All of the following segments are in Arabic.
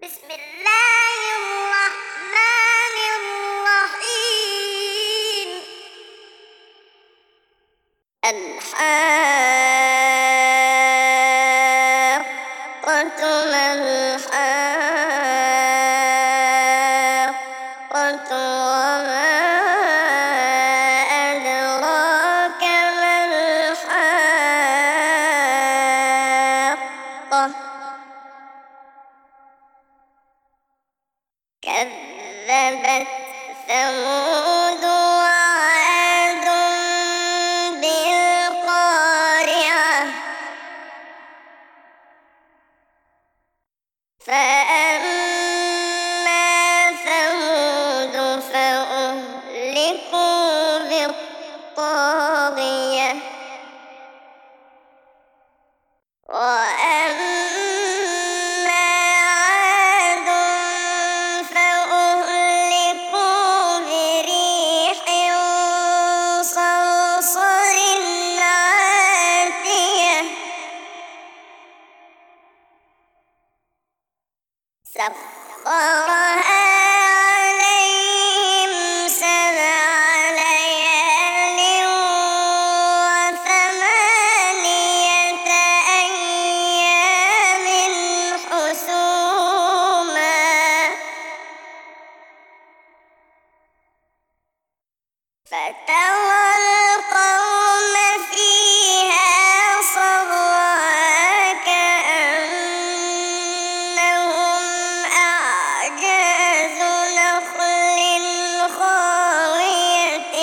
بسم الله الرحمن الرحيم. الحاقة ما الحاقة وما أدراك ما الحاقة كذبت ثمود وعاد بالقارعة فأما ثمود فأهلكوا بالطاغية وأما عاد فأهلكوا بريح صرصر عاتية سخرها عليهم 7 ليال و8 أيام حسوما فترى القوم فيها صرعى كأنهم أعجاز نخل خاوية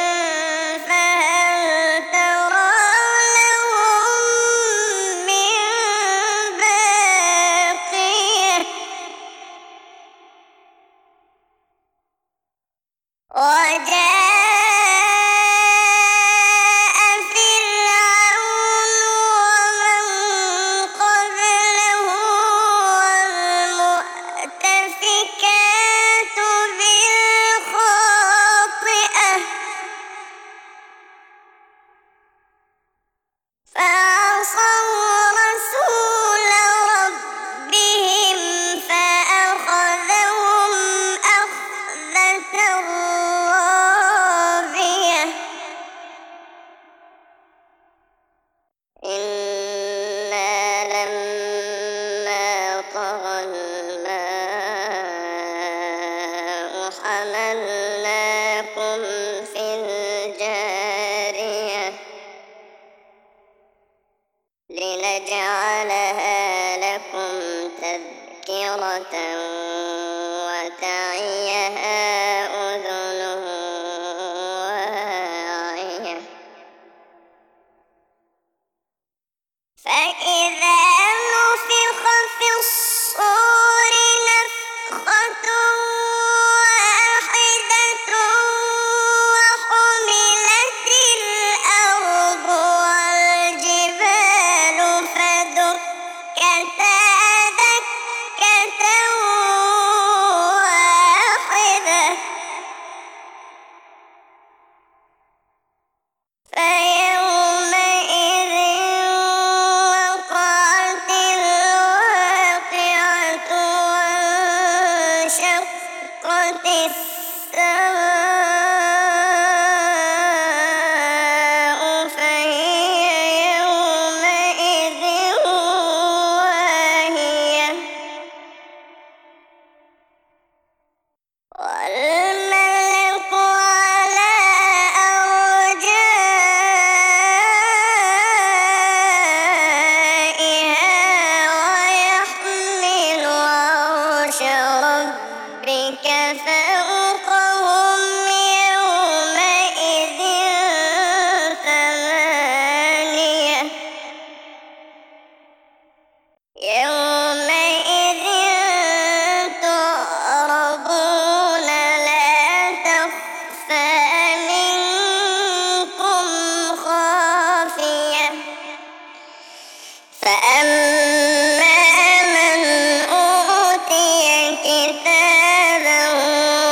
فهل ترى لهم من باقية وجاء فرعون ومن قبله والمؤتفكات بالخاطئة فعصوا رسول ربهم فأخذهم أخذة رابية إنا لما طغى الماء حملناكم في الجارية لنجعلها لكم تذكرة وتعيها أذن واعية فإذا نفخ في الصور نفخة واحدة وحملت الأرض والجبال فدكتا دكة واحدة فيومئذ وقعت الواقعة وانشقت السماء فهي يومئذ واهية والملك على أرجائها ويحمل عرش ربك فوقهم يومئذ 8 يومئذ تعرضون لا تخفى منكم خافية فأما من أوتي كتابه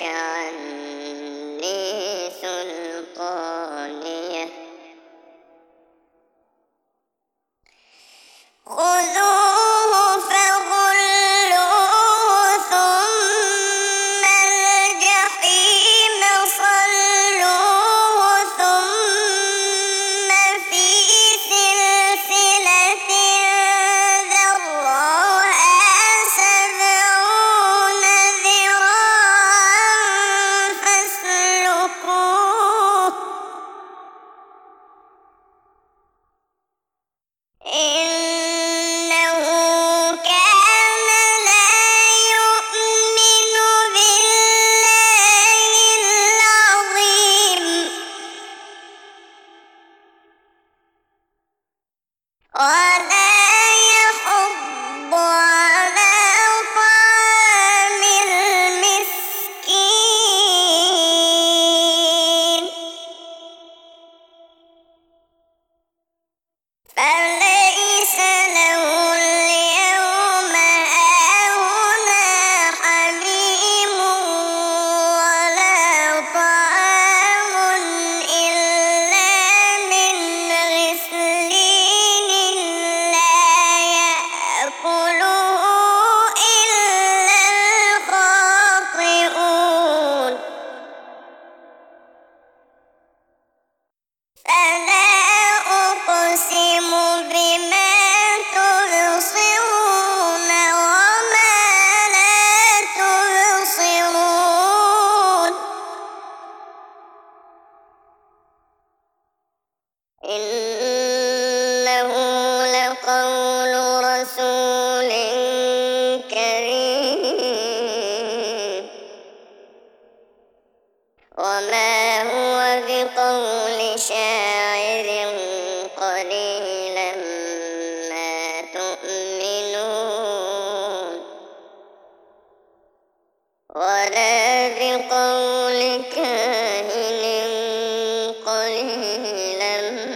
عني سلطانيه خذوه فغلوه ثم الجحيم صلوه ثم في سلسلة ذرعها 70 ذراعا فاسلكوه إنه كان لا يؤمن بالله العظيم ولا يحض على طعام المسكين فليس له اليوم هاهنا حميم ولا طعام إلا من غسلين لا يأكله إلا الخاطئون فلا أقسم بما تبصرون وما لا تبصرون إنه لقول رسول كريم وما هو بقول شاعر قليلا ما تؤمنون ولا بقول كاهن قليلا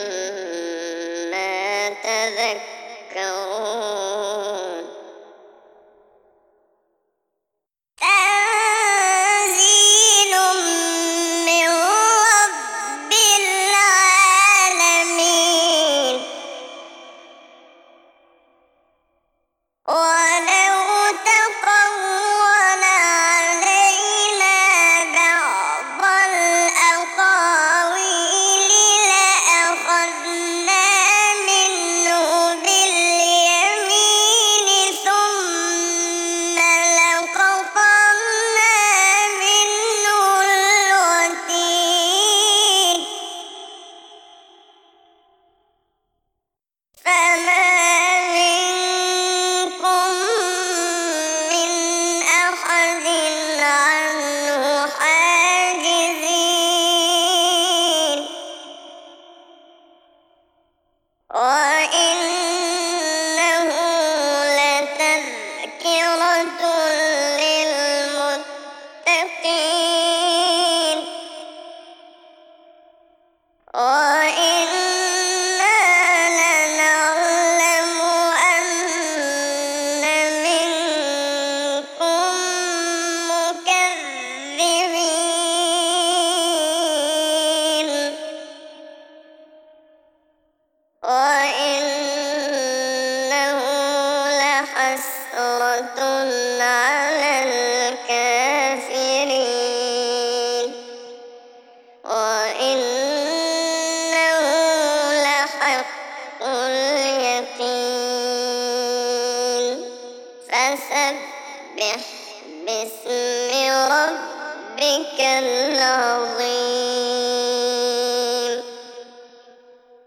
ما تذكرون تنزيل من رب العالمين ولو تقول علينا بعض الأقاويل لأخذنا منه باليمين ثم لقطعنا منه الوتين فما منكم من أحد عنه حاجزين وإنه لتذكرة للمتقين وإنا لنعلم أن منكم مكذبين وإنه لحسرة على الكافرين وإنه لحق اليقين فسبح باسم ربك العظيم